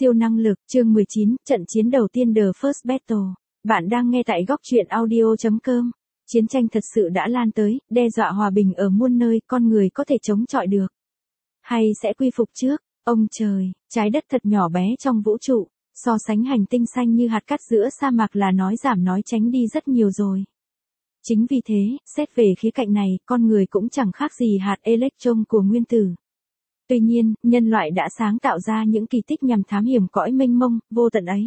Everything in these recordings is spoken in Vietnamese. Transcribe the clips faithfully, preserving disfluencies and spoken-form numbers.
Siêu năng lực, chương mười chín, trận chiến đầu tiên The First Battle. Bạn đang nghe tại góc truyện audio chấm com. Chiến tranh thật sự đã lan tới, đe dọa hòa bình ở muôn nơi, con người có thể chống chọi được. Hay sẽ quy phục trước, ông trời, trái đất thật nhỏ bé trong vũ trụ, so sánh hành tinh xanh như hạt cát giữa sa mạc là nói giảm nói tránh đi rất nhiều rồi. Chính vì thế, xét về khía cạnh này, con người cũng chẳng khác gì hạt electron của nguyên tử. Tuy nhiên, nhân loại đã sáng tạo ra những kỳ tích nhằm thám hiểm cõi mênh mông, vô tận ấy.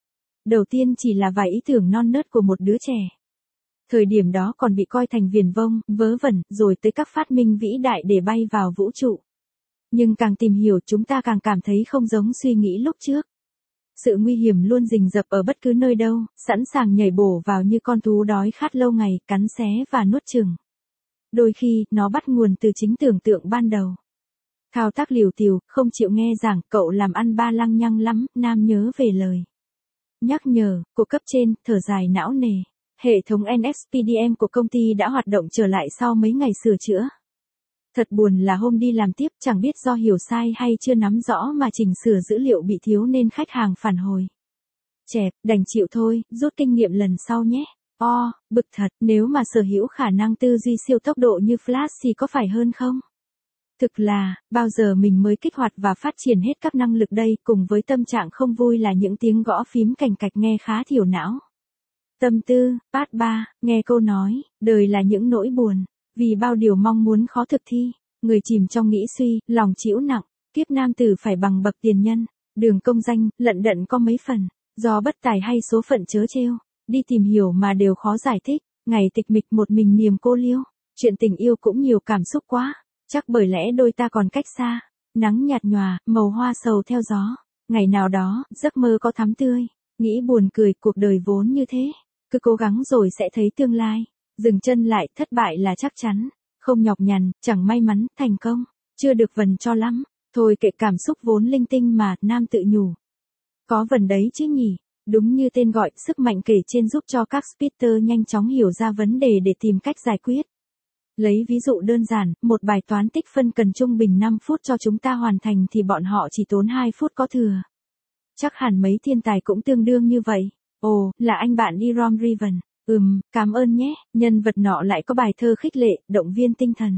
Đầu tiên chỉ là vài ý tưởng non nớt của một đứa trẻ. Thời điểm đó còn bị coi thành viển vông, vớ vẩn, rồi tới các phát minh vĩ đại để bay vào vũ trụ. Nhưng càng tìm hiểu chúng ta càng cảm thấy không giống suy nghĩ lúc trước. Sự nguy hiểm luôn rình rập ở bất cứ nơi đâu, sẵn sàng nhảy bổ vào như con thú đói khát lâu ngày, cắn xé và nuốt chửng. Đôi khi, nó bắt nguồn từ chính tưởng tượng ban đầu. Thao tác liều tiều, không chịu nghe giảng, cậu làm ăn ba lăng nhăng lắm, Nam nhớ về lời nhắc nhở của cấp trên, thở dài não nề. Hệ thống en ét pê đê em của công ty đã hoạt động trở lại sau mấy ngày sửa chữa. Thật buồn là hôm đi làm tiếp chẳng biết do hiểu sai hay chưa nắm rõ mà chỉnh sửa dữ liệu bị thiếu nên khách hàng phản hồi. Chẹp, đành chịu thôi, rút kinh nghiệm lần sau nhé. O, bực thật, nếu mà sở hữu khả năng tư duy siêu tốc độ như Flash thì có phải hơn không? Thực là, bao giờ mình mới kích hoạt và phát triển hết các năng lực đây, cùng với tâm trạng không vui là những tiếng gõ phím cành cạch nghe khá thiểu não. Tâm tư, part ba, nghe câu nói, đời là những nỗi buồn, vì bao điều mong muốn khó thực thi, người chìm trong nghĩ suy, lòng chịu nặng, kiếp nam tử phải bằng bậc tiền nhân, đường công danh, lận đận có mấy phần, do bất tài hay số phận trớ trêu, đi tìm hiểu mà đều khó giải thích, ngày tịch mịch một mình niềm cô liêu, chuyện tình yêu cũng nhiều cảm xúc quá. Chắc bởi lẽ đôi ta còn cách xa, nắng nhạt nhòa, màu hoa sầu theo gió, ngày nào đó, giấc mơ có thắm tươi, nghĩ buồn cười, cuộc đời vốn như thế, cứ cố gắng rồi sẽ thấy tương lai, dừng chân lại, thất bại là chắc chắn, không nhọc nhằn, chẳng may mắn, thành công, chưa được vần cho lắm, thôi kệ cảm xúc vốn linh tinh mà, Nam tự nhủ. Có vần đấy chứ nhỉ, đúng như tên gọi, sức mạnh kể trên giúp cho các speeder nhanh chóng hiểu ra vấn đề để tìm cách giải quyết. Lấy ví dụ đơn giản, một bài toán tích phân cần trung bình năm phút cho chúng ta hoàn thành thì bọn họ chỉ tốn hai phút có thừa. Chắc hẳn mấy thiên tài cũng tương đương như vậy. Ồ, là anh bạn Irom Riven. Ừm, cảm ơn nhé, nhân vật nọ lại có bài thơ khích lệ, động viên tinh thần.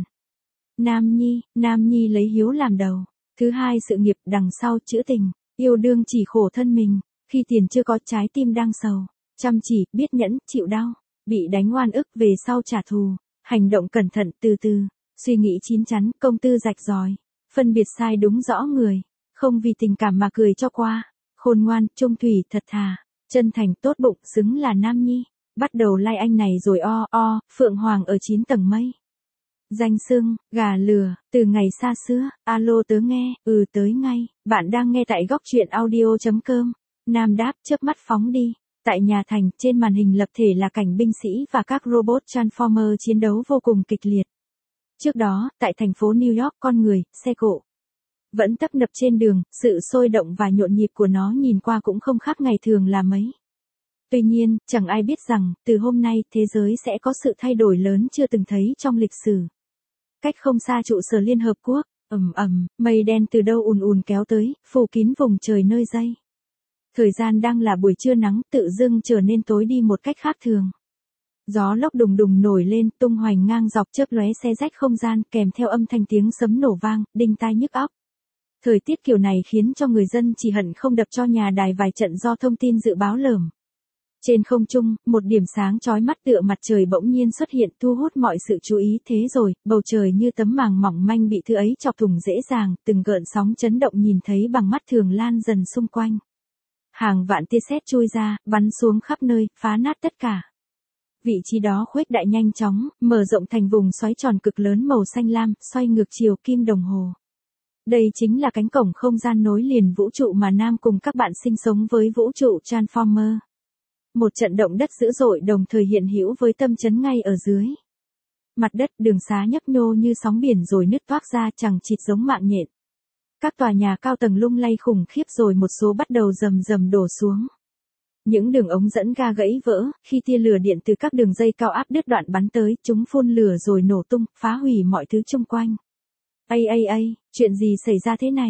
Nam Nhi, Nam Nhi lấy hiếu làm đầu. Thứ hai sự nghiệp, đằng sau chữ tình, yêu đương chỉ khổ thân mình, khi tiền chưa có trái tim đang sầu. Chăm chỉ, biết nhẫn, chịu đau, bị đánh oan ức về sau trả thù. Hành động cẩn thận, từ từ, suy nghĩ chín chắn, công tư rạch ròi, phân biệt sai đúng rõ người, không vì tình cảm mà cười cho qua, khôn ngoan, trung thủy, thật thà, chân thành, tốt bụng, xứng là Nam Nhi, bắt đầu like anh này rồi o, o, Phượng Hoàng ở chín tầng mây. Danh xưng, gà lừa, từ ngày xa xưa, alo tớ nghe, ừ tới ngay, bạn đang nghe tại góc truyện audio chấm com, Nam đáp, chớp mắt phóng đi. Tại nhà thành, trên màn hình lập thể là cảnh binh sĩ và các robot Transformer chiến đấu vô cùng kịch liệt. Trước đó, tại thành phố New York, con người, xe cộ vẫn tấp nập trên đường, sự sôi động và nhộn nhịp của nó nhìn qua cũng không khác ngày thường là mấy. Tuy nhiên, chẳng ai biết rằng, từ hôm nay, thế giới sẽ có sự thay đổi lớn chưa từng thấy trong lịch sử. Cách không xa trụ sở Liên Hợp Quốc, ầm ầm, mây đen từ đâu ùn ùn kéo tới, phủ kín vùng trời nơi dây. Thời gian đang là buổi trưa nắng tự dưng trở nên tối đi một cách khác thường. Gió lốc đùng đùng nổi lên tung hoành ngang dọc chớp lóe xé rách không gian kèm theo âm thanh tiếng sấm nổ vang, đinh tai nhức óc. Thời tiết kiểu này khiến cho người dân chỉ hận không đập cho nhà đài vài trận do thông tin dự báo lởm. Trên không trung, một điểm sáng chói mắt tựa mặt trời bỗng nhiên xuất hiện thu hút mọi sự chú ý thế rồi, bầu trời như tấm màng mỏng manh bị thứ ấy chọc thủng dễ dàng, từng gợn sóng chấn động nhìn thấy bằng mắt thường lan dần xung quanh. Hàng vạn tia sét chui ra, bắn xuống khắp nơi, phá nát tất cả. Vị trí đó khuếch đại nhanh chóng, mở rộng thành vùng xoáy tròn cực lớn màu xanh lam, xoay ngược chiều kim đồng hồ. Đây chính là cánh cổng không gian nối liền vũ trụ mà Nam cùng các bạn sinh sống với vũ trụ Transformer. Một trận động đất dữ dội đồng thời hiện hữu với tâm chấn ngay ở dưới. Mặt đất, đường xá nhấp nhô như sóng biển rồi nứt toác ra chẳng chịt giống mạng nhện. Các tòa nhà cao tầng lung lay khủng khiếp rồi một số bắt đầu rầm rầm đổ xuống. Những đường ống dẫn ga gãy vỡ, khi tia lửa điện từ các đường dây cao áp đứt đoạn bắn tới, chúng phun lửa rồi nổ tung, phá hủy mọi thứ xung quanh. Ây ây ây, chuyện gì xảy ra thế này?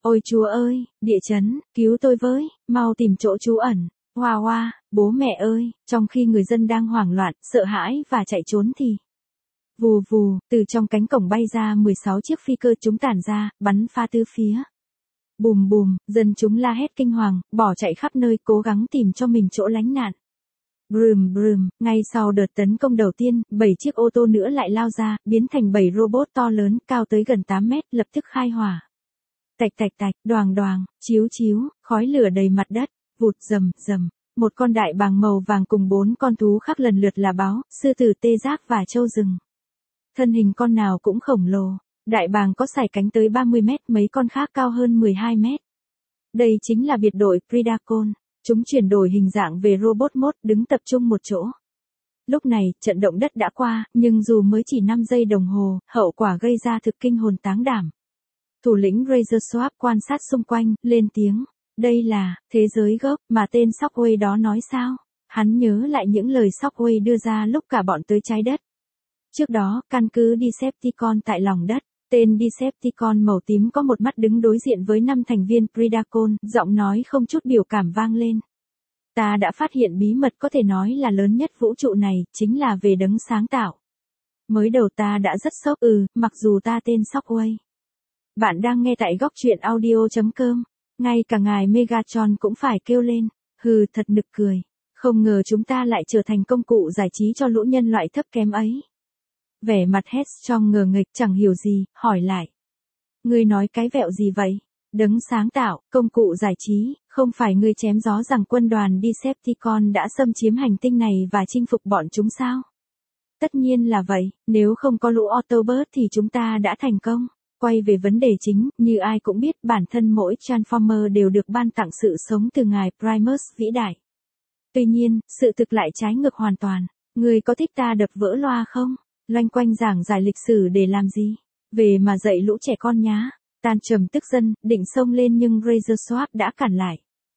Ôi Chúa ơi, địa chấn, cứu tôi với, mau tìm chỗ trú ẩn. Hoa hoa, bố mẹ ơi, trong khi người dân đang hoảng loạn, sợ hãi và chạy trốn thì vù vù, từ trong cánh cổng bay ra mười sáu chiếc phi cơ chúng tản ra, bắn phá tứ phía. Bùm bùm, dân chúng la hét kinh hoàng, bỏ chạy khắp nơi cố gắng tìm cho mình chỗ lánh nạn. Brum brum, ngay sau đợt tấn công đầu tiên, bảy chiếc ô tô nữa lại lao ra, biến thành bảy robot to lớn, cao tới gần tám mét, lập tức khai hỏa. Tạch tạch tạch, đoàng đoàng, chiếu chiếu, khói lửa đầy mặt đất, vụt rầm rầm. Một con đại bàng màu vàng cùng bốn con thú khác lần lượt là báo, sư tử, tê giác và trâu rừng. Thân hình con nào cũng khổng lồ. Đại bàng có sải cánh tới ba mươi mét, mấy con khác cao hơn mười hai mét. Đây chính là biệt đội Predacon. Chúng chuyển đổi hình dạng về robot mode, đứng tập trung một chỗ. Lúc này, trận động đất đã qua, nhưng dù mới chỉ năm giây đồng hồ, hậu quả gây ra thực kinh hồn táng đảm. Thủ lĩnh Razor Swap quan sát xung quanh, lên tiếng. Đây là thế giới gốc mà tên Shockwave đó nói sao? Hắn nhớ lại những lời Shockwave đưa ra lúc cả bọn tới trái đất. Trước đó, căn cứ Decepticon tại lòng đất. Tên Decepticon màu tím có một mắt đứng đối diện với năm thành viên Predacon, giọng nói không chút biểu cảm vang lên. Ta đã phát hiện bí mật có thể nói là lớn nhất vũ trụ này, chính là về đấng sáng tạo. Mới đầu ta đã rất sốc, ừ, mặc dù ta tên Shockwave. Bạn đang nghe tại góc truyện audio chấm com. Ngay cả ngài Megatron cũng phải kêu lên. Hừ, thật nực cười. Không ngờ chúng ta lại trở thành công cụ giải trí cho lũ nhân loại thấp kém ấy. Vẻ mặt Headstrong ngờ nghịch chẳng hiểu gì, hỏi lại. Ngươi nói cái vẹo gì vậy? Đấng sáng tạo, công cụ giải trí, không phải ngươi chém gió rằng quân đoàn Decepticon đã xâm chiếm hành tinh này và chinh phục bọn chúng sao? Tất nhiên là vậy, nếu không có lũ Autobot thì chúng ta đã thành công. Quay về vấn đề chính, như ai cũng biết bản thân mỗi Transformer đều được ban tặng sự sống từ ngài Primus vĩ đại. Tuy nhiên, sự thực lại trái ngược hoàn toàn. Ngươi có thích ta đập vỡ loa không? Loanh quanh giảng giải lịch sử để làm gì? Về mà dạy lũ trẻ con nhá. Tan trầm tức giận, định xông lên nhưng Razor Swap đã cản lại.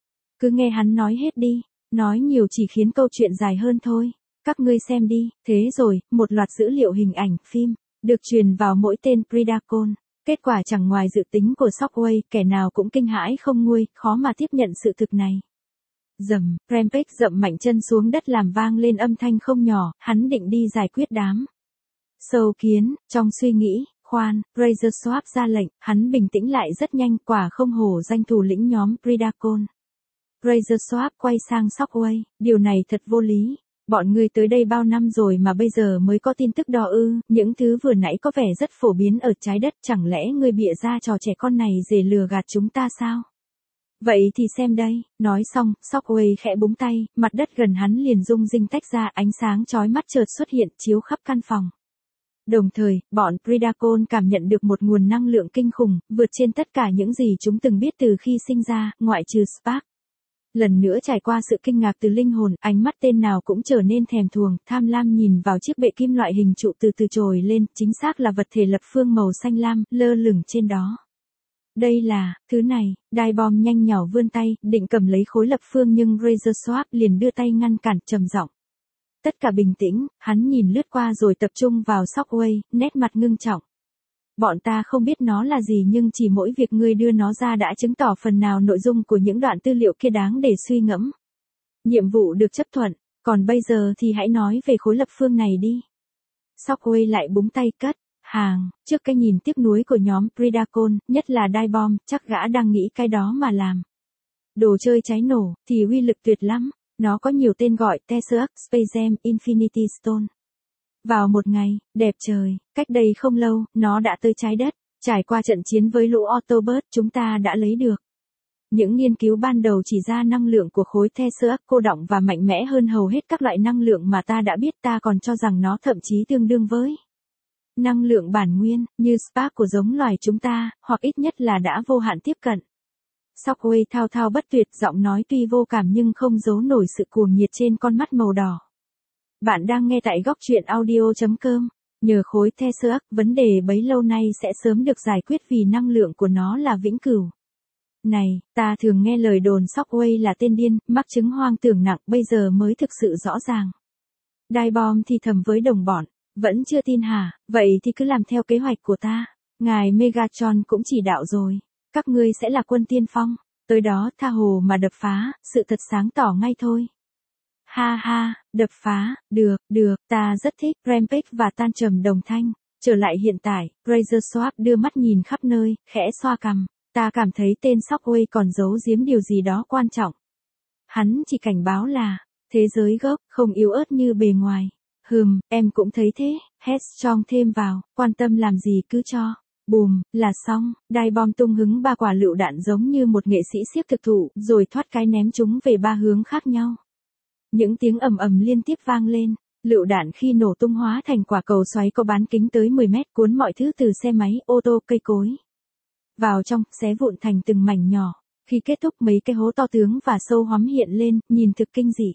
Cứ nghe hắn nói hết đi, nói nhiều chỉ khiến câu chuyện dài hơn thôi. Các ngươi xem đi, thế rồi, một loạt dữ liệu hình ảnh, phim, được truyền vào mỗi tên Predacon. Kết quả chẳng ngoài dự tính của Shockwave, kẻ nào cũng kinh hãi không nguôi, khó mà tiếp nhận sự thực này. Dầm, Rampage dậm mạnh chân xuống đất làm vang lên âm thanh không nhỏ, hắn định đi giải quyết đám sâu kiến, trong suy nghĩ, khoan, Razor Swap ra lệnh, hắn bình tĩnh lại rất nhanh, quả không hổ danh thủ lĩnh nhóm Predacon. Razor Swap quay sang Shockwave, điều này thật vô lý. Bọn ngươi tới đây bao năm rồi mà bây giờ mới có tin tức đó ư? Những thứ vừa nãy có vẻ rất phổ biến ở trái đất, chẳng lẽ ngươi bịa ra trò trẻ con này để lừa gạt chúng ta sao? Vậy thì xem đây, nói xong, Shockwave khẽ búng tay, mặt đất gần hắn liền rung rinh tách ra, ánh sáng chói mắt chợt xuất hiện chiếu khắp căn phòng. Đồng thời, bọn Predacon cảm nhận được một nguồn năng lượng kinh khủng, vượt trên tất cả những gì chúng từng biết từ khi sinh ra, ngoại trừ Spark. Lần nữa trải qua sự kinh ngạc từ linh hồn, ánh mắt tên nào cũng trở nên thèm thuồng, tham lam nhìn vào chiếc bệ kim loại hình trụ từ từ trồi lên, chính xác là vật thể lập phương màu xanh lam, lơ lửng trên đó. Đây là, thứ này, Diebomb nhanh nhỏ vươn tay, định cầm lấy khối lập phương nhưng Razor Swap liền đưa tay ngăn cản, trầm giọng. Tất cả bình tĩnh, hắn nhìn lướt qua rồi tập trung vào Shockwave, nét mặt ngưng trọng. Bọn ta không biết nó là gì nhưng chỉ mỗi việc ngươi đưa nó ra đã chứng tỏ phần nào nội dung của những đoạn tư liệu kia đáng để suy ngẫm. Nhiệm vụ được chấp thuận, còn bây giờ thì hãy nói về khối lập phương này đi. Shockwave lại búng tay cất, hàng, trước cái nhìn tiếc nuối của nhóm Predacon, nhất là Diebomb, chắc gã đang nghĩ cái đó mà làm. Đồ chơi cháy nổ, thì uy lực tuyệt lắm. Nó có nhiều tên gọi, Tesseract, Space Gem, Infinity Stone. Vào một ngày, đẹp trời, cách đây không lâu, nó đã tới trái đất. Trải qua trận chiến với lũ Autobot, chúng ta đã lấy được. Những nghiên cứu ban đầu chỉ ra năng lượng của khối Tesseract cô đọng và mạnh mẽ hơn hầu hết các loại năng lượng mà ta đã biết, ta còn cho rằng nó thậm chí tương đương với năng lượng bản nguyên, như Spark của giống loài chúng ta, hoặc ít nhất là đã vô hạn tiếp cận. Shockwave thao thao bất tuyệt, giọng nói tuy vô cảm nhưng không giấu nổi sự cuồng nhiệt trên con mắt màu đỏ. Bạn đang nghe tại góc truyện audio chấm com. Nhờ khối Tesseract, vấn đề bấy lâu nay sẽ sớm được giải quyết vì năng lượng của nó là vĩnh cửu. Này, ta thường nghe lời đồn Shockwave là tên điên, mắc chứng hoang tưởng nặng, bây giờ mới thực sự rõ ràng. Diebomb thì thầm với đồng bọn, vẫn chưa tin hả? Vậy thì cứ làm theo kế hoạch của ta. Ngài Megatron cũng chỉ đạo rồi. Các ngươi sẽ là quân tiên phong, tới đó tha hồ mà đập phá, sự thật sáng tỏ ngay thôi. Ha ha, đập phá, được, được, ta rất thích. Rampage và Tan trầm đồng thanh. Trở lại hiện tại, Razor Swap đưa mắt nhìn khắp nơi, khẽ xoa cằm. Ta cảm thấy tên Shockwave còn giấu giếm điều gì đó quan trọng. Hắn chỉ cảnh báo là, thế giới gốc, không yếu ớt như bề ngoài. Hừm, em cũng thấy thế. Headstrong thêm vào, quan tâm làm gì cứ cho. Bùm, là xong. Đai bom tung hứng ba quả lựu đạn giống như một nghệ sĩ siếc thực thụ, rồi thoát cái ném chúng về ba hướng khác nhau. Những tiếng ầm ầm liên tiếp vang lên. Lựu đạn khi nổ tung hóa thành quả cầu xoáy có bán kính tới mười mét, cuốn mọi thứ từ xe máy, ô tô, cây cối vào trong, xé vụn thành từng mảnh nhỏ. Khi kết thúc, mấy cái hố to tướng và sâu hoắm hiện lên, nhìn thực kinh dị.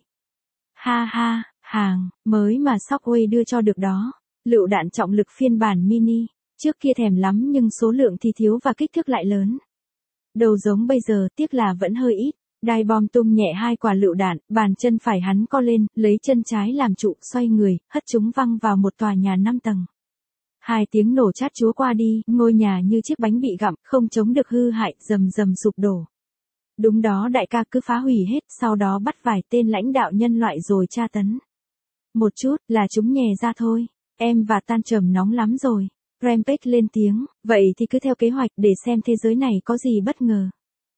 Ha ha, hàng mới mà Shockwave đưa cho được đó. Lựu đạn trọng lực phiên bản mini. Trước kia thèm lắm nhưng số lượng thì thiếu và kích thước lại lớn. Đầu giống bây giờ, tiếc là vẫn hơi ít. Đai bom tung nhẹ hai quả lựu đạn, bàn chân phải hắn co lên, lấy chân trái làm trụ, xoay người, hất chúng văng vào một tòa nhà năm tầng. Hai tiếng nổ chát chúa qua đi, ngôi nhà như chiếc bánh bị gặm, không chống được hư hại, rầm rầm sụp đổ. Đúng đó, đại ca cứ phá hủy hết, sau đó bắt vài tên lãnh đạo nhân loại rồi tra tấn. Một chút, là chúng nhè ra thôi. Em và Tan trầm nóng lắm rồi. Rampage lên tiếng, vậy thì cứ theo kế hoạch để xem thế giới này có gì bất ngờ.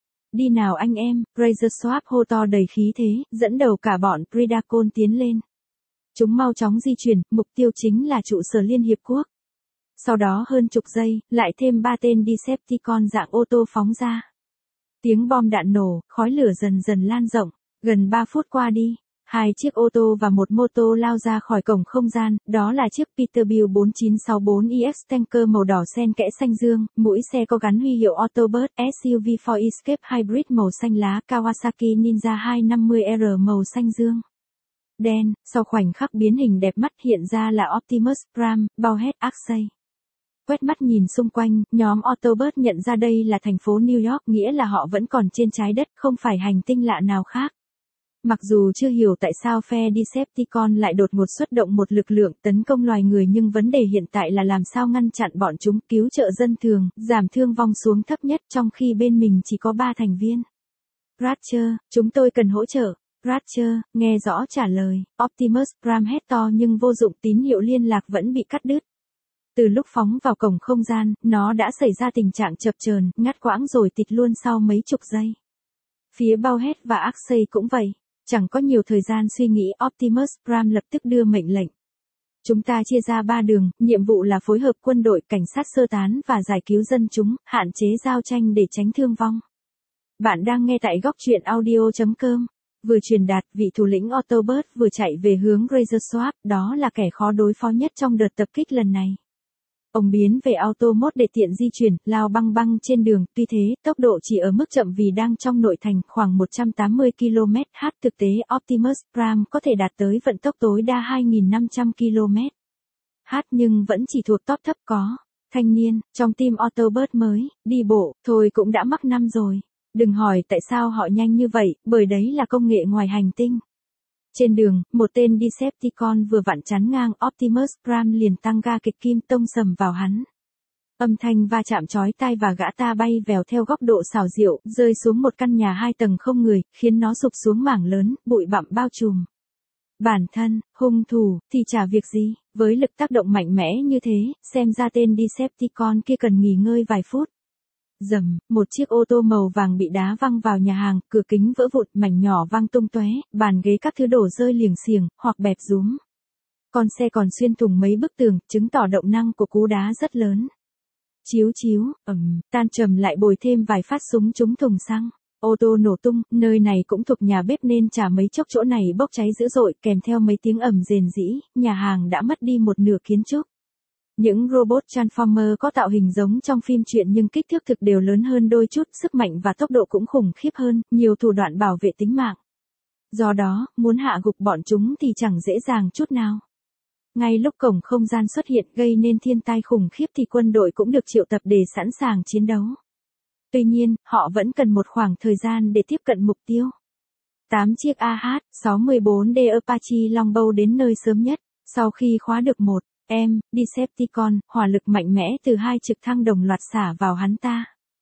Đi nào anh em, Razor Swap hô to đầy khí thế, dẫn đầu cả bọn Predacon tiến lên. Chúng mau chóng di chuyển, mục tiêu chính là trụ sở Liên Hiệp Quốc. Sau đó hơn chục giây, lại thêm ba tên Decepticon dạng ô tô phóng ra. Tiếng bom đạn nổ, khói lửa dần dần lan rộng, gần ba phút qua đi. Hai chiếc ô tô và một mô tô lao ra khỏi cổng không gian, đó là chiếc Peterbilt bốn chín sáu bốn E X tanker màu đỏ xen kẽ xanh dương, mũi xe có gắn huy hiệu Autobot, ét u vê Ford Escape Hybrid màu xanh lá, Kawasaki Ninja hai năm mươi R màu xanh dương. Đen, sau khoảnh khắc biến hình đẹp mắt hiện ra là Optimus Prime, Bowhead Axey. Quét mắt nhìn xung quanh, nhóm Autobot nhận ra đây là thành phố New York, nghĩa là họ vẫn còn trên trái đất, không phải hành tinh lạ nào khác. Mặc dù chưa hiểu tại sao phe Decepticon lại đột ngột xuất động một lực lượng tấn công loài người nhưng vấn đề hiện tại là làm sao ngăn chặn bọn chúng cứu trợ dân thường, giảm thương vong xuống thấp nhất trong khi bên mình chỉ có ba thành viên. Ratcher, chúng tôi cần hỗ trợ. Ratcher, nghe rõ trả lời. Optimus Prime hét to nhưng vô dụng, tín hiệu liên lạc vẫn bị cắt đứt. Từ lúc phóng vào cổng không gian, nó đã xảy ra tình trạng chập chờn, ngắt quãng rồi tịt luôn sau mấy chục giây. Phía Bowhead và Axey cũng vậy. Chẳng có nhiều thời gian suy nghĩ, Optimus Prime lập tức đưa mệnh lệnh. Chúng ta chia ra ba đường, nhiệm vụ là phối hợp quân đội, cảnh sát sơ tán và giải cứu dân chúng, hạn chế giao tranh để tránh thương vong. Bạn đang nghe tại góc truyện audio chấm com. Vừa truyền đạt, vị thủ lĩnh Autobot vừa chạy về hướng Razor Swap, đó là kẻ khó đối phó nhất trong đợt tập kích lần này. Ông biến về auto mode để tiện di chuyển, lao băng băng trên đường, tuy thế, tốc độ chỉ ở mức chậm vì đang trong nội thành, khoảng một trăm tám mươi ki lô mét h, thực tế Optimus Prime có thể đạt tới vận tốc tối đa hai nghìn năm trăm ki lô mét h nhưng vẫn chỉ thuộc top thấp có. Thanh niên, trong team Autobot mới, đi bộ, thôi cũng đã mắc năm rồi. Đừng hỏi tại sao họ nhanh như vậy, bởi đấy là công nghệ ngoài hành tinh. Trên đường, một tên Decepticon vừa vặn chắn ngang Optimus Prime liền tăng ga kịch kim tông sầm vào hắn. Âm thanh va chạm chói tai và gã ta bay vèo theo góc độ xảo diệu, rơi xuống một căn nhà hai tầng không người, khiến nó sụp xuống mảng lớn, bụi bặm bao trùm. Bản thân, hung thủ, thì chả việc gì, với lực tác động mạnh mẽ như thế, xem ra tên Decepticon kia cần nghỉ ngơi vài phút. Rầm, một chiếc ô tô màu vàng bị đá văng vào nhà hàng, cửa kính vỡ vụn, mảnh nhỏ văng tung tóe, bàn ghế các thứ đổ rơi liềng xiềng, hoặc bẹp rúm. Con xe còn xuyên thủng mấy bức tường, chứng tỏ động năng của cú đá rất lớn. Chiếu chiếu, ầm, Tan trầm lại bồi thêm vài phát súng trúng thùng xăng. Ô tô nổ tung, nơi này cũng thuộc nhà bếp nên chả mấy chốc chỗ này bốc cháy dữ dội, kèm theo mấy tiếng ầm rền rĩ, nhà hàng đã mất đi một nửa kiến trúc. Những robot Transformer có tạo hình giống trong phim truyện nhưng kích thước thực đều lớn hơn đôi chút, sức mạnh và tốc độ cũng khủng khiếp hơn, nhiều thủ đoạn bảo vệ tính mạng. Do đó, muốn hạ gục bọn chúng thì chẳng dễ dàng chút nào. Ngay lúc cổng không gian xuất hiện gây nên thiên tai khủng khiếp thì quân đội cũng được triệu tập để sẵn sàng chiến đấu. Tuy nhiên, họ vẫn cần một khoảng thời gian để tiếp cận mục tiêu. tám chiếc A H sáu mươi bốn D Apache Longbow đến nơi sớm nhất, sau khi khóa được một em Decepticon, hỏa lực mạnh mẽ từ hai trực thăng đồng loạt xả vào hắn ta.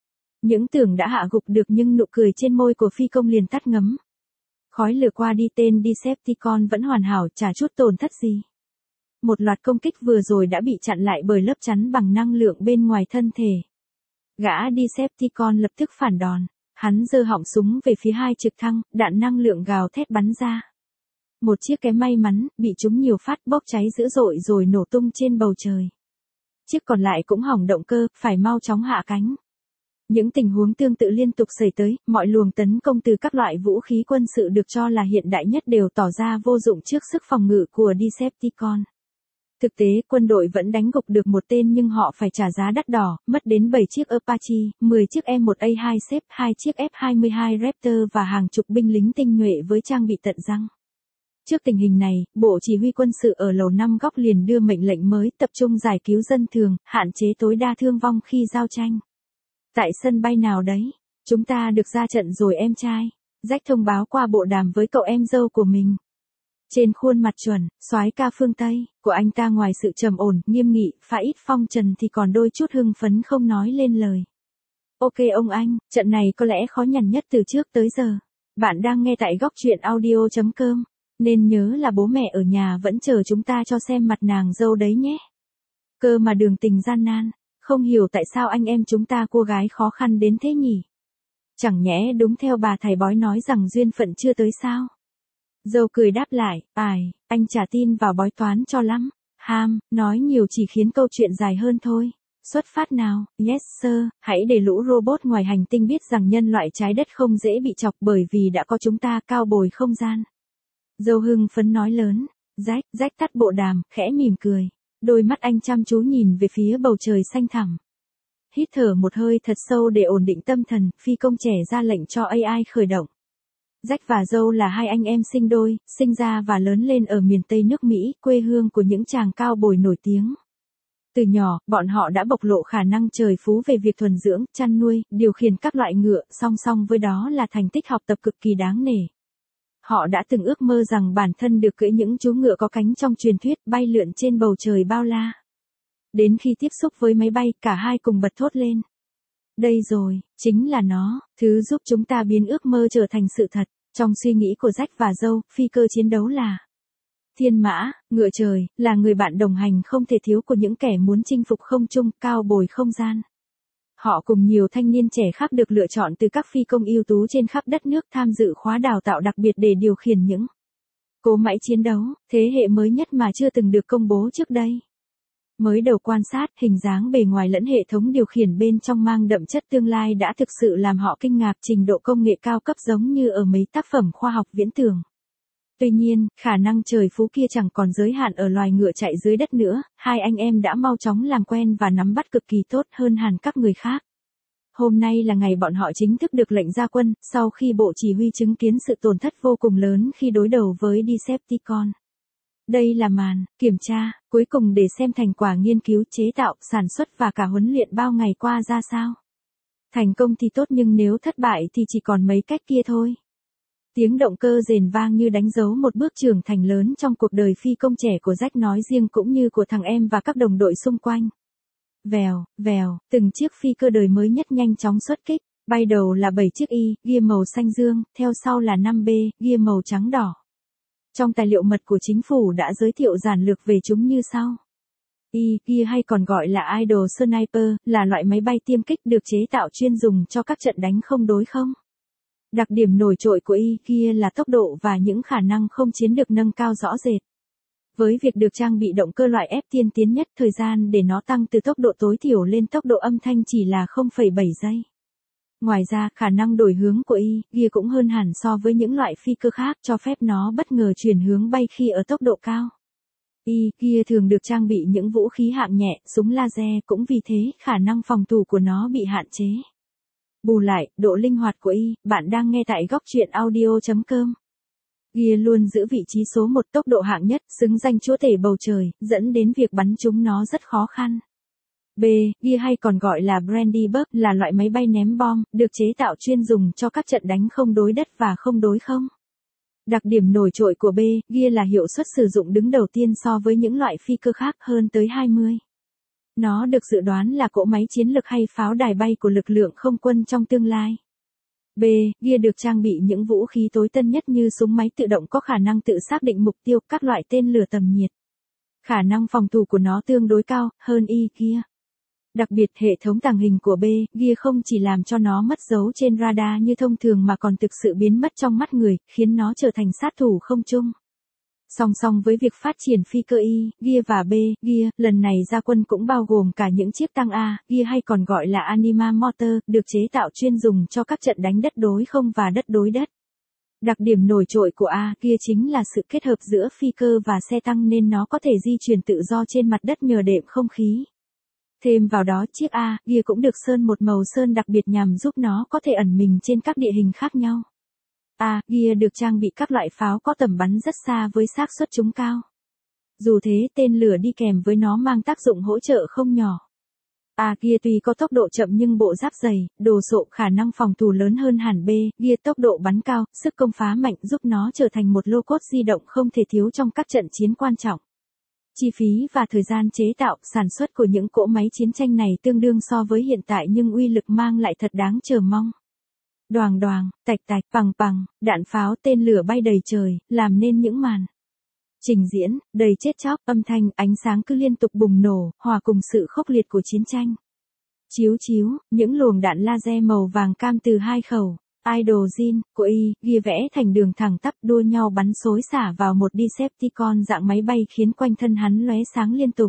Những tưởng đã hạ gục được nhưng nụ cười trên môi của phi công liền tắt ngấm. Khói lửa qua đi, tên Decepticon vẫn hoàn hảo, chả chút tổn thất gì. Một loạt công kích vừa rồi đã bị chặn lại bởi lớp chắn bằng năng lượng bên ngoài thân thể. Gã Decepticon lập tức phản đòn. Hắn giơ họng súng về phía hai trực thăng, đạn năng lượng gào thét bắn ra. Một chiếc kém may mắn, bị trúng nhiều phát bốc cháy dữ dội rồi nổ tung trên bầu trời. Chiếc còn lại cũng hỏng động cơ, phải mau chóng hạ cánh. Những tình huống tương tự liên tục xảy tới, mọi luồng tấn công từ các loại vũ khí quân sự được cho là hiện đại nhất đều tỏ ra vô dụng trước sức phòng ngự của Decepticon. Thực tế, quân đội vẫn đánh gục được một tên nhưng họ phải trả giá đắt đỏ, mất đến bảy chiếc Apache, mười chiếc M một A hai xếp, hai chiếc F hai mươi hai Raptor và hàng chục binh lính tinh nhuệ với trang bị tận răng. Trước tình hình này, Bộ Chỉ huy quân sự ở Lầu Năm Góc liền đưa mệnh lệnh mới tập trung giải cứu dân thường, hạn chế tối đa thương vong khi giao tranh. Tại sân bay nào đấy, chúng ta được ra trận rồi em trai. Jack thông báo qua bộ đàm với cậu em dâu của mình. Trên khuôn mặt chuẩn, soái ca phương Tây, của anh ta ngoài sự trầm ổn, nghiêm nghị, pha ít phong trần thì còn đôi chút hưng phấn không nói lên lời. Ok ông anh, trận này có lẽ khó nhằn nhất từ trước tới giờ. Bạn đang nghe tại góc truyện audio chấm com. Nên nhớ là bố mẹ ở nhà vẫn chờ chúng ta cho xem mặt nàng dâu đấy nhé. Cơ mà đường tình gian nan, không hiểu tại sao anh em chúng ta cô gái khó khăn đến thế nhỉ? Chẳng nhẽ đúng theo bà thầy bói nói rằng duyên phận chưa tới sao? Dâu cười đáp lại, ai, anh chả tin vào bói toán cho lắm. Ham, nói nhiều chỉ khiến câu chuyện dài hơn thôi. Xuất phát nào, yes sir, hãy để lũ robot ngoài hành tinh biết rằng nhân loại trái đất không dễ bị chọc bởi vì đã có chúng ta cao bồi không gian. Dâu hưng phấn nói lớn, Jack, Jack tắt bộ đàm, khẽ mỉm cười. Đôi mắt anh chăm chú nhìn về phía bầu trời xanh thẳm. Hít thở một hơi thật sâu để ổn định tâm thần, phi công trẻ ra lệnh cho A I khởi động. Jack và Joe là hai anh em sinh đôi, sinh ra và lớn lên ở miền Tây nước Mỹ, quê hương của những chàng cao bồi nổi tiếng. Từ nhỏ, bọn họ đã bộc lộ khả năng trời phú về việc thuần dưỡng, chăn nuôi, điều khiển các loại ngựa, song song với đó là thành tích học tập cực kỳ đáng nể. Họ đã từng ước mơ rằng bản thân được cưỡi những chú ngựa có cánh trong truyền thuyết, bay lượn trên bầu trời bao la. Đến khi tiếp xúc với máy bay, cả hai cùng bật thốt lên. Đây rồi, chính là nó, thứ giúp chúng ta biến ước mơ trở thành sự thật. Trong suy nghĩ của Jack và Joe, phi cơ chiến đấu là thiên mã, ngựa trời, là người bạn đồng hành không thể thiếu của những kẻ muốn chinh phục không trung, cao bồi không gian. Họ cùng nhiều thanh niên trẻ khác được lựa chọn từ các phi công ưu tú trên khắp đất nước tham dự khóa đào tạo đặc biệt để điều khiển những cỗ máy chiến đấu, thế hệ mới nhất mà chưa từng được công bố trước đây. Mới đầu quan sát, hình dáng bề ngoài lẫn hệ thống điều khiển bên trong mang đậm chất tương lai đã thực sự làm họ kinh ngạc trình độ công nghệ cao cấp giống như ở mấy tác phẩm khoa học viễn tưởng. Tuy nhiên, khả năng trời phú kia chẳng còn giới hạn ở loài ngựa chạy dưới đất nữa, hai anh em đã mau chóng làm quen và nắm bắt cực kỳ tốt hơn hẳn các người khác. Hôm nay là ngày bọn họ chính thức được lệnh ra quân, sau khi bộ chỉ huy chứng kiến sự tổn thất vô cùng lớn khi đối đầu với Decepticon. Đây là màn kiểm tra cuối cùng để xem thành quả nghiên cứu chế tạo, sản xuất và cả huấn luyện bao ngày qua ra sao. Thành công thì tốt nhưng nếu thất bại thì chỉ còn mấy cách kia thôi. Tiếng động cơ rền vang như đánh dấu một bước trưởng thành lớn trong cuộc đời phi công trẻ của Jack nói riêng cũng như của thằng em và các đồng đội xung quanh. Vèo, vèo, từng chiếc phi cơ đời mới nhất nhanh chóng xuất kích, bay đầu là bảy chiếc Y, gear màu xanh dương, theo sau là năm B, gear màu trắng đỏ. Trong tài liệu mật của chính phủ đã giới thiệu giản lược về chúng như sau. Y, gear hay còn gọi là Idle Sniper, là loại máy bay tiêm kích được chế tạo chuyên dùng cho các trận đánh không đối không. Đặc điểm nổi trội của Y, gear là tốc độ và những khả năng không chiến được nâng cao rõ rệt. Với việc được trang bị động cơ loại F tiên tiến nhất, thời gian để nó tăng từ tốc độ tối thiểu lên tốc độ âm thanh chỉ là không phẩy bảy giây. Ngoài ra, khả năng đổi hướng của Y, gear cũng hơn hẳn so với những loại phi cơ khác, cho phép nó bất ngờ chuyển hướng bay khi ở tốc độ cao. Y, gear thường được trang bị những vũ khí hạng nhẹ, súng laser, cũng vì thế khả năng phòng thủ của nó bị hạn chế. Bù lại, độ linh hoạt của Y, bạn đang nghe tại góc truyện audio chấm com. Gear luôn giữ vị trí số một, tốc độ hạng nhất, xứng danh chúa tể bầu trời, dẫn đến việc bắn chúng nó rất khó khăn. B, gear hay còn gọi là Brandy Buck, là loại máy bay ném bom, được chế tạo chuyên dùng cho các trận đánh không đối đất và không đối không. Đặc điểm nổi trội của B, gear là hiệu suất sử dụng đứng đầu tiên so với những loại phi cơ khác, hơn tới hai mươi. Nó được dự đoán là cỗ máy chiến lược hay pháo đài bay của lực lượng không quân trong tương lai. B. Gear được trang bị những vũ khí tối tân nhất như súng máy tự động có khả năng tự xác định mục tiêu, các loại tên lửa tầm nhiệt. Khả năng phòng thủ của nó tương đối cao hơn Y Gear. Đặc biệt hệ thống tàng hình của B. Gear không chỉ làm cho nó mất dấu trên radar như thông thường mà còn thực sự biến mất trong mắt người, khiến nó trở thành sát thủ không trung. Song song với việc phát triển phi cơ Y, Gear và B, Gear, lần này ra quân cũng bao gồm cả những chiếc tăng A, Gear hay còn gọi là Anima Motor, được chế tạo chuyên dùng cho các trận đánh đất đối không và đất đối đất. Đặc điểm nổi trội của A, Gear chính là sự kết hợp giữa phi cơ và xe tăng nên nó có thể di chuyển tự do trên mặt đất nhờ đệm không khí. Thêm vào đó chiếc A, Gear cũng được sơn một màu sơn đặc biệt nhằm giúp nó có thể ẩn mình trên các địa hình khác nhau. A, Gear được trang bị các loại pháo có tầm bắn rất xa với xác suất trúng cao. Dù thế, tên lửa đi kèm với nó mang tác dụng hỗ trợ không nhỏ. A, Gear tuy có tốc độ chậm nhưng bộ giáp dày, đồ sộ, khả năng phòng thủ lớn hơn hẳn B, Gear tốc độ bắn cao, sức công phá mạnh giúp nó trở thành một lô cốt di động không thể thiếu trong các trận chiến quan trọng. Chi phí và thời gian chế tạo, sản xuất của những cỗ máy chiến tranh này tương đương so với hiện tại nhưng uy lực mang lại thật đáng chờ mong. Đoàng đoàng, tạch tạch, pằng pằng, đạn pháo tên lửa bay đầy trời, làm nên những màn trình diễn, đầy chết chóc, âm thanh, ánh sáng cứ liên tục bùng nổ, hòa cùng sự khốc liệt của chiến tranh. Chiếu chiếu, những luồng đạn laser màu vàng cam từ hai khẩu, Idol của Y, Gear vẽ thành đường thẳng tắp đua nhau bắn xối xả vào một Decepticon dạng máy bay khiến quanh thân hắn lóe sáng liên tục.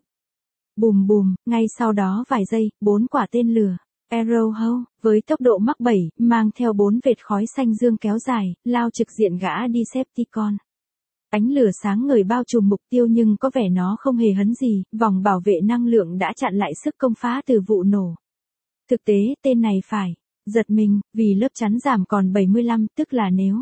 Bùm bùm, ngay sau đó vài giây, bốn quả tên lửa. Arrowhead, với tốc độ Mach bảy, mang theo bốn vệt khói xanh dương kéo dài, lao trực diện gã Decepticon. Ánh lửa sáng ngời bao trùm mục tiêu nhưng có vẻ nó không hề hấn gì, vòng bảo vệ năng lượng đã chặn lại sức công phá từ vụ nổ. Thực tế, tên này phải giật mình, vì lớp chắn giảm còn bảy mươi lăm, tức là nếu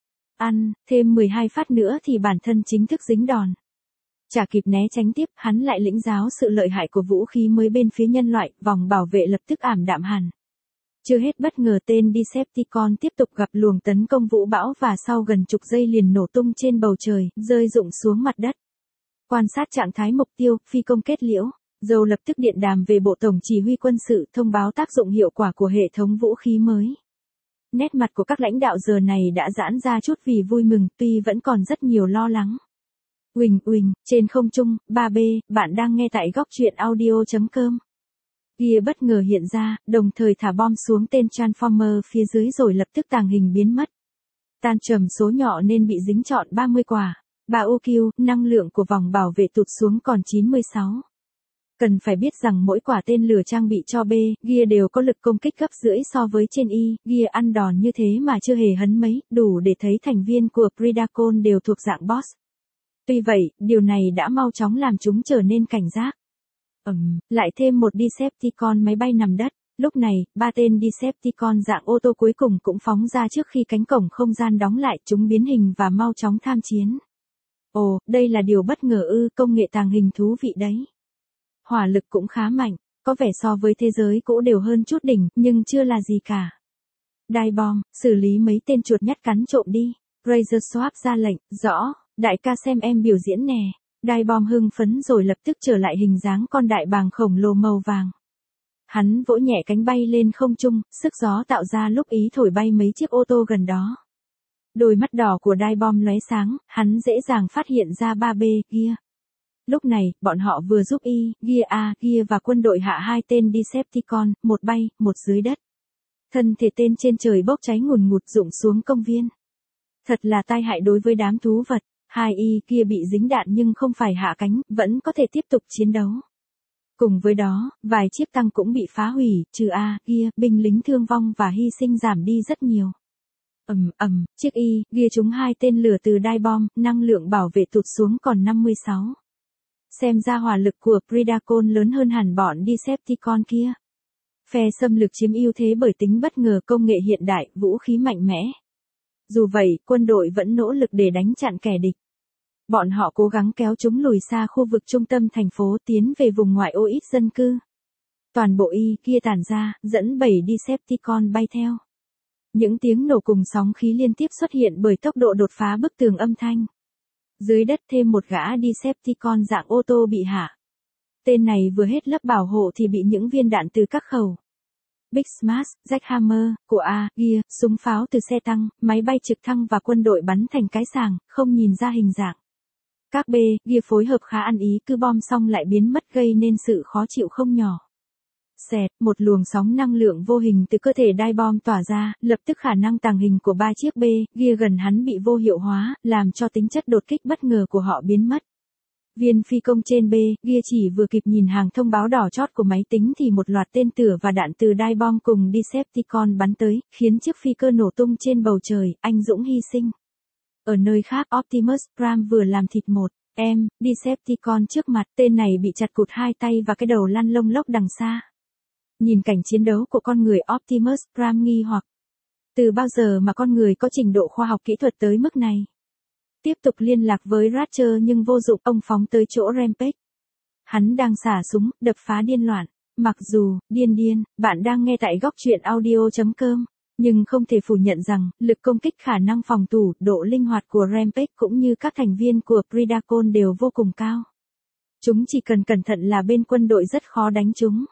ăn thêm mười hai phát nữa thì bản thân chính thức dính đòn. Chả kịp né tránh tiếp, hắn lại lĩnh giáo sự lợi hại của vũ khí mới bên phía nhân loại, vòng bảo vệ lập tức ảm đạm hẳn. Chưa hết bất ngờ tên Decepticon tiếp tục gặp luồng tấn công vũ bão và sau gần chục giây liền nổ tung trên bầu trời, rơi rụng xuống mặt đất. Quan sát trạng thái mục tiêu, phi công kết liễu, Dầu lập tức điện đàm về Bộ Tổng Chỉ huy Quân sự thông báo tác dụng hiệu quả của hệ thống vũ khí mới. Nét mặt của các lãnh đạo giờ này đã giãn ra chút vì vui mừng, tuy vẫn còn rất nhiều lo lắng. Uỳnh uỳnh, trên không trung, ba B, bạn đang nghe tại góc truyện audio chấm com. Kia bất ngờ hiện ra, đồng thời thả bom xuống tên Transformer phía dưới rồi lập tức tàng hình biến mất. Tan trầm số nhỏ nên bị dính trọn ba mươi quả. ba O Q, năng lượng của vòng bảo vệ tụt xuống còn chín mươi sáu. Cần phải biết rằng mỗi quả tên lửa trang bị cho B, Gear đều có lực công kích gấp rưỡi so với trên Y, Gear ăn đòn như thế mà chưa hề hấn mấy, đủ để thấy thành viên của Predacon đều thuộc dạng boss. Tuy vậy, điều này đã mau chóng làm chúng trở nên cảnh giác. Ừm, lại thêm một Decepticon máy bay nằm đất. Lúc này, ba tên Decepticon dạng ô tô cuối cùng cũng phóng ra trước khi cánh cổng không gian đóng lại, chúng biến hình và mau chóng tham chiến. Ồ, đây là điều bất ngờ ư, công nghệ tàng hình thú vị đấy. Hỏa lực cũng khá mạnh, có vẻ so với thế giới cũ đều hơn chút đỉnh, nhưng chưa là gì cả. Dive bomb, xử lý mấy tên chuột nhắt cắn trộm đi. Razor Swap ra lệnh, rõ, đại ca xem em biểu diễn nè. Dive bomb hưng phấn rồi lập tức trở lại hình dáng con đại bàng khổng lồ màu vàng. Hắn vỗ nhẹ cánh bay lên không trung, sức gió tạo ra lúc ý thổi bay mấy chiếc ô tô gần đó. Đôi mắt đỏ của Dive bomb lóe sáng, hắn dễ dàng phát hiện ra ba B, Gear. Lúc này, bọn họ vừa giúp Y, Gear A, Gear và quân đội hạ hai tên Decepticon, một bay, một dưới đất. Thân thể tên trên trời bốc cháy ngùn ngụt rụng xuống công viên. Thật là tai hại đối với đám thú vật. Hai Y kia bị dính đạn nhưng không phải hạ cánh, vẫn có thể tiếp tục chiến đấu. Cùng với đó, vài chiếc tăng cũng bị phá hủy, trừ A, Gear, binh lính thương vong và hy sinh giảm đi rất nhiều. Ầm ầm, chiếc Y, Gear trúng hai tên lửa từ dive bomb, năng lượng bảo vệ tụt xuống còn năm mươi sáu. Xem ra hỏa lực của Predacon lớn hơn hẳn bọn Decepticon kia. Phe xâm lược chiếm ưu thế bởi tính bất ngờ công nghệ hiện đại, vũ khí mạnh mẽ. Dù vậy, quân đội vẫn nỗ lực để đánh chặn kẻ địch. Bọn họ cố gắng kéo chúng lùi xa khu vực trung tâm thành phố tiến về vùng ngoại ô ít dân cư. Toàn bộ Y kia tản ra, dẫn bảy Decepticon bay theo. Những tiếng nổ cùng sóng khí liên tiếp xuất hiện bởi tốc độ đột phá bức tường âm thanh. Dưới đất thêm một gã Decepticon dạng ô tô bị hạ. Tên này vừa hết lớp bảo hộ thì bị những viên đạn từ các khẩu Big Smash, Jackhammer, của A, Gear, súng pháo từ xe tăng, máy bay trực thăng và quân đội bắn thành cái sàng, không nhìn ra hình dạng. Các B, Gear phối hợp khá ăn ý, cứ bom xong lại biến mất gây nên sự khó chịu không nhỏ. Xẹt, một luồng sóng năng lượng vô hình từ cơ thể đai bom tỏa ra, lập tức khả năng tàng hình của ba chiếc B, Gear gần hắn bị vô hiệu hóa, làm cho tính chất đột kích bất ngờ của họ biến mất. Viên phi công trên B, Gear chỉ vừa kịp nhìn hàng thông báo đỏ chót của máy tính thì một loạt tên lửa và đạn từ đai bom cùng Decepticon bắn tới, khiến chiếc phi cơ nổ tung trên bầu trời, anh dũng hy sinh. Ở nơi khác, Optimus Prime vừa làm thịt một em Decepticon trước mặt, tên này bị chặt cụt hai tay và cái đầu lăn lông lốc đằng xa. Nhìn cảnh chiến đấu của con người, Optimus Prime nghi hoặc. Từ bao giờ mà con người có trình độ khoa học kỹ thuật tới mức này? Tiếp tục liên lạc với Ratcher nhưng vô dụng, ông phóng tới chỗ Rampage. Hắn đang xả súng, đập phá điên loạn. Mặc dù, điên điên, bạn đang nghe tại góc truyện audio chấm com, nhưng không thể phủ nhận rằng, lực công kích, khả năng phòng thủ, độ linh hoạt của Rampage cũng như các thành viên của Predacon đều vô cùng cao. Chúng chỉ cần cẩn thận là bên quân đội rất khó đánh chúng.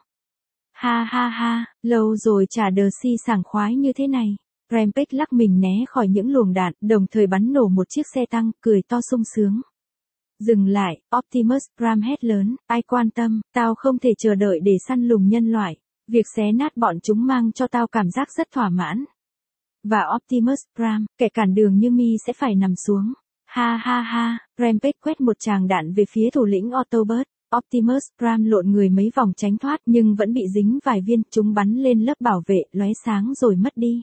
Ha ha ha, lâu rồi chả đờ si sảng khoái như thế này. Rampage lắc mình né khỏi những luồng đạn, đồng thời bắn nổ một chiếc xe tăng, cười to sung sướng. Dừng lại, Optimus Prime hét lớn, ai quan tâm, tao không thể chờ đợi để săn lùng nhân loại. Việc xé nát bọn chúng mang cho tao cảm giác rất thỏa mãn. Và Optimus Prime, kẻ cản đường như mi sẽ phải nằm xuống. Ha ha ha, Rampage quét một tràng đạn về phía thủ lĩnh Autobot. Optimus Prime lộn người mấy vòng tránh thoát nhưng vẫn bị dính vài viên, chúng bắn lên lớp bảo vệ, lóe sáng rồi mất đi.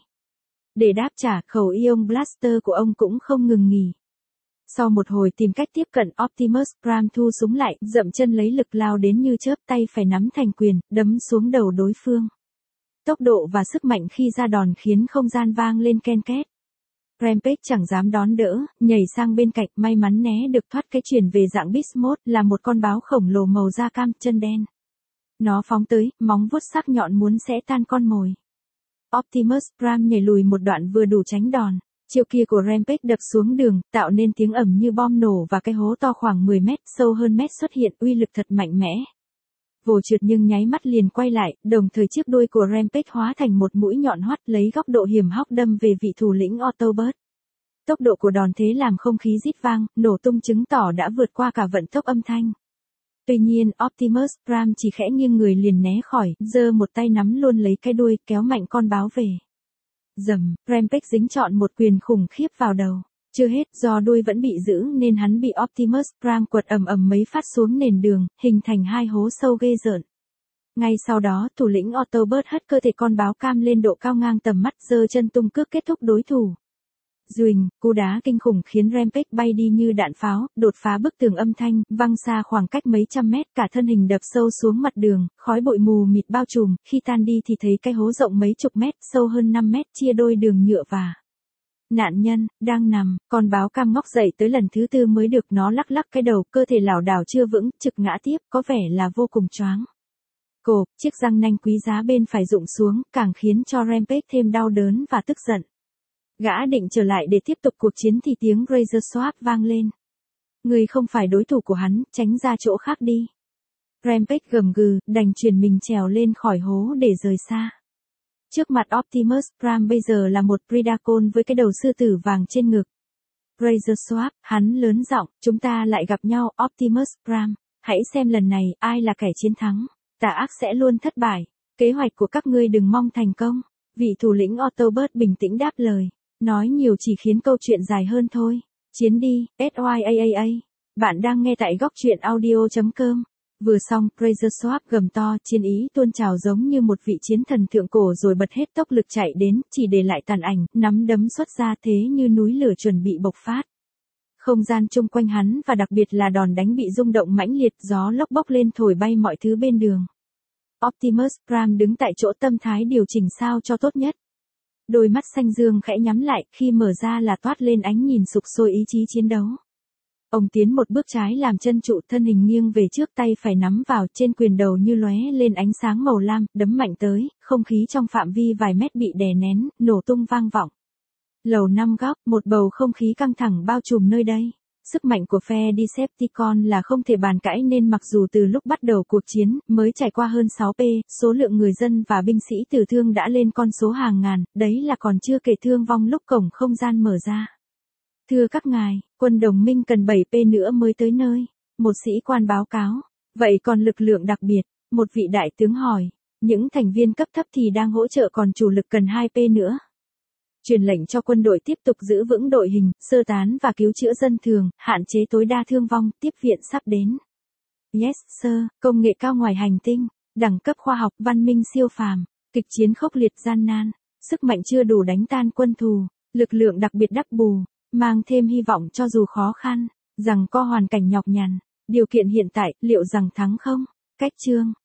Để đáp trả, khẩu Ion Blaster của ông cũng không ngừng nghỉ. Sau một hồi tìm cách tiếp cận, Optimus Prime thu súng lại, dậm chân lấy lực lao đến như chớp, tay phải nắm thành quyền, đấm xuống đầu đối phương. Tốc độ và sức mạnh khi ra đòn khiến không gian vang lên ken két. Rampage chẳng dám đón đỡ, nhảy sang bên cạnh, may mắn né được thoát cái chuyển về dạng Beast Mode, là một con báo khổng lồ màu da cam, chân đen. Nó phóng tới, móng vuốt sắc nhọn muốn xé tan con mồi. Optimus Prime nhảy lùi một đoạn vừa đủ tránh đòn. Chiều kia của Rampage đập xuống đường, tạo nên tiếng ầm như bom nổ và cái hố to khoảng mười mét, sâu hơn mét xuất hiện, uy lực thật mạnh mẽ. Vồ trượt nhưng nháy mắt liền quay lại, đồng thời chiếc đuôi của Rampage hóa thành một mũi nhọn hoắt, lấy góc độ hiểm hóc đâm về vị thủ lĩnh Autobot. Tốc độ của đòn thế làm không khí rít vang, nổ tung chứng tỏ đã vượt qua cả vận tốc âm thanh. Tuy nhiên, Optimus Prime chỉ khẽ nghiêng người liền né khỏi, giơ một tay nắm luôn lấy cái đuôi, kéo mạnh con báo về. Dầm, Rampage dính trọn một quyền khủng khiếp vào đầu. Chưa hết, do đuôi vẫn bị giữ nên hắn bị Optimus Prime quật ầm ầm mấy phát xuống nền đường, hình thành hai hố sâu ghê rợn. Ngay sau đó, thủ lĩnh Autobot hất cơ thể con báo cam lên độ cao ngang tầm mắt, giơ chân tung cước kết thúc đối thủ. Duỳnh, cú đá kinh khủng khiến Rampage bay đi như đạn pháo, đột phá bức tường âm thanh, văng xa khoảng cách mấy trăm mét, cả thân hình đập sâu xuống mặt đường, khói bụi mù mịt bao trùm, khi tan đi thì thấy cái hố rộng mấy chục mét, sâu hơn năm mét, chia đôi đường nhựa và nạn nhân đang nằm. Con báo cam ngóc dậy tới lần thứ tư mới được, nó lắc lắc cái đầu, cơ thể lảo đảo chưa vững, trực ngã tiếp, có vẻ là vô cùng choáng. Cộp, chiếc răng nanh quý giá bên phải rụng xuống, càng khiến cho Rampage thêm đau đớn và tức giận. Gã định trở lại để tiếp tục cuộc chiến thì tiếng Razor Swap vang lên. Người không phải đối thủ của hắn, tránh ra chỗ khác đi. Rampage gầm gừ, đành chuyển mình trèo lên khỏi hố để rời xa. Trước mặt Optimus Prime bây giờ là một Predacon với cái đầu sư tử vàng trên ngực. Razor Swap, hắn lớn giọng, chúng ta lại gặp nhau, Optimus Prime. Hãy xem lần này, ai là kẻ chiến thắng. Tà ác sẽ luôn thất bại. Kế hoạch của các ngươi đừng mong thành công. Vị thủ lĩnh Autobot bình tĩnh đáp lời. Nói nhiều chỉ khiến câu chuyện dài hơn thôi. Chiến đi, SYAAA. Bạn đang nghe tại góc truyện audio chấm com. Vừa xong, Razor Swap gầm to, chiến ý tuôn trào giống như một vị chiến thần thượng cổ rồi bật hết tốc lực chạy đến, chỉ để lại tàn ảnh, nắm đấm xuất ra thế như núi lửa chuẩn bị bộc phát. Không gian chung quanh hắn và đặc biệt là đòn đánh bị rung động mãnh liệt, gió lốc bốc lên thổi bay mọi thứ bên đường. Optimus Prime đứng tại chỗ, tâm thái điều chỉnh sao cho tốt nhất. Đôi mắt xanh dương khẽ nhắm lại, khi mở ra là toát lên ánh nhìn sục sôi ý chí chiến đấu. Ông tiến một bước trái làm chân trụ, thân hình nghiêng về trước, tay phải nắm vào, trên quyền đầu như lóe lên ánh sáng màu lam, đấm mạnh tới, không khí trong phạm vi vài mét bị đè nén, nổ tung vang vọng. Lầu năm góc, một bầu không khí căng thẳng bao trùm nơi đây. Sức mạnh của phe Decepticon là không thể bàn cãi nên mặc dù từ lúc bắt đầu cuộc chiến, mới trải qua hơn sáu pê, số lượng người dân và binh sĩ tử thương đã lên con số hàng ngàn, đấy là còn chưa kể thương vong lúc cổng không gian mở ra. Thưa các ngài, quân đồng minh cần bảy pê nữa mới tới nơi. Một sĩ quan báo cáo. Vậy còn lực lượng đặc biệt? Một vị đại tướng hỏi. Những thành viên cấp thấp thì đang hỗ trợ còn chủ lực cần hai pê nữa. Truyền lệnh cho quân đội tiếp tục giữ vững đội hình, sơ tán và cứu chữa dân thường, hạn chế tối đa thương vong, tiếp viện sắp đến. Yes, sir, công nghệ cao ngoài hành tinh, đẳng cấp khoa học văn minh siêu phàm, kịch chiến khốc liệt gian nan, sức mạnh chưa đủ đánh tan quân thù, lực lượng đặc biệt đắp bù, mang thêm hy vọng cho dù khó khăn, rằng có hoàn cảnh nhọc nhằn, điều kiện hiện tại, liệu rằng thắng không? Cách chương